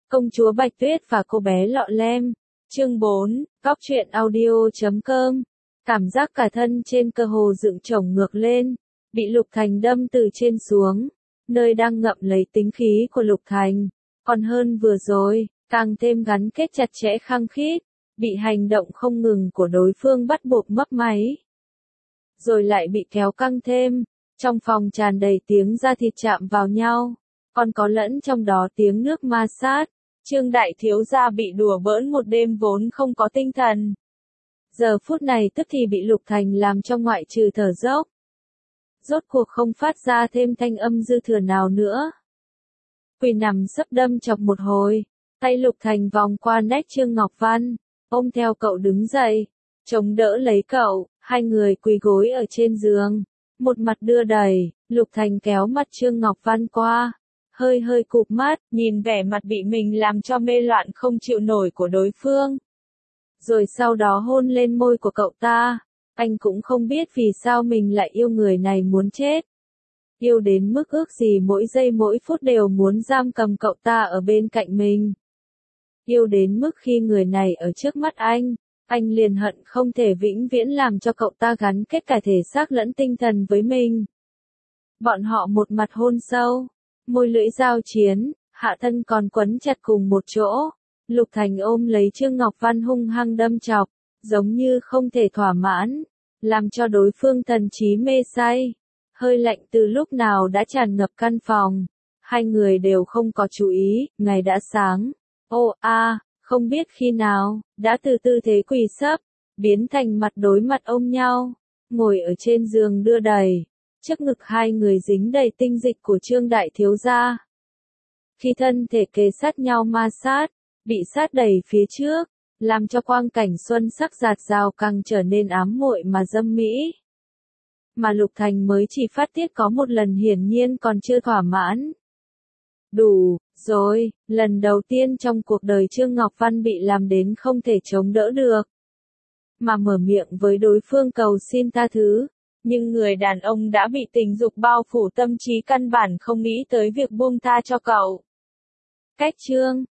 Công chúa Bạch Tuyết và cô bé lọ lem. Chương 4, Góc truyện audio.com. Cảm giác cả thân trên cơ hồ dựng chổng ngược lên, bị Lục Thành đâm từ trên xuống, nơi đang ngậm lấy tính khí của Lục Thành, còn hơn vừa rồi, càng thêm gắn kết chặt chẽ khăng khít, bị hành động không ngừng của đối phương bắt buộc mấp máy. Rồi lại bị kéo căng thêm, trong phòng tràn đầy tiếng da thịt chạm vào nhau, còn có lẫn trong đó tiếng nước ma sát. Trương đại thiếu gia bị đùa bỡn một đêm vốn không có tinh thần. Giờ phút này tức thì bị Lục Thành làm cho ngoại trừ thở dốc. Rốt cuộc không phát ra thêm thanh âm dư thừa nào nữa. Quỳ nằm sấp đâm chọc một hồi, tay Lục Thành vòng qua nách Trương Ngọc Văn, ôm theo cậu đứng dậy, chống đỡ lấy cậu, hai người quỳ gối ở trên giường, một mặt đưa đẩy, Lục Thành kéo mặt Trương Ngọc Văn qua. Hơi hơi cụp mắt, nhìn vẻ mặt bị mình làm cho mê loạn không chịu nổi của đối phương. Rồi sau đó hôn lên môi của cậu ta, anh cũng không biết vì sao mình lại yêu người này muốn chết. Yêu đến mức ước gì mỗi giây mỗi phút đều muốn giam cầm cậu ta ở bên cạnh mình. Yêu đến mức khi người này ở trước mắt anh liền hận không thể vĩnh viễn làm cho cậu ta gắn kết cả thể xác lẫn tinh thần với mình. Bọn họ một mặt hôn sâu, môi lưỡi giao chiến, hạ thân còn quấn chặt cùng một chỗ. Lục Thành ôm lấy Trương Ngọc Văn hung hăng đâm chọc, giống như không thể thỏa mãn, làm cho đối phương thần trí mê say. Hơi lạnh từ lúc nào đã tràn ngập căn phòng, hai người đều không có chú ý, ngày đã sáng. Không biết khi nào, đã từ tư thế quỳ sấp, biến thành mặt đối mặt ôm nhau, ngồi ở trên giường đưa đẩy. Trước ngực hai người dính đầy tinh dịch của Trương đại thiếu gia. Khi thân thể kề sát nhau ma sát, bị sát đẩy phía trước, làm cho quang cảnh xuân sắc rạt rào càng trở nên ám muội mà dâm mỹ. Mà Lục Thành mới chỉ phát tiết có một lần hiển nhiên còn chưa thỏa mãn. Đủ, rồi, lần đầu tiên trong cuộc đời Trương Ngọc Văn bị làm đến không thể chống đỡ được. Mà mở miệng với đối phương cầu xin tha thứ. Nhưng người đàn ông đã bị tình dục bao phủ tâm trí căn bản không nghĩ tới việc buông tha cho cậu. Cách chương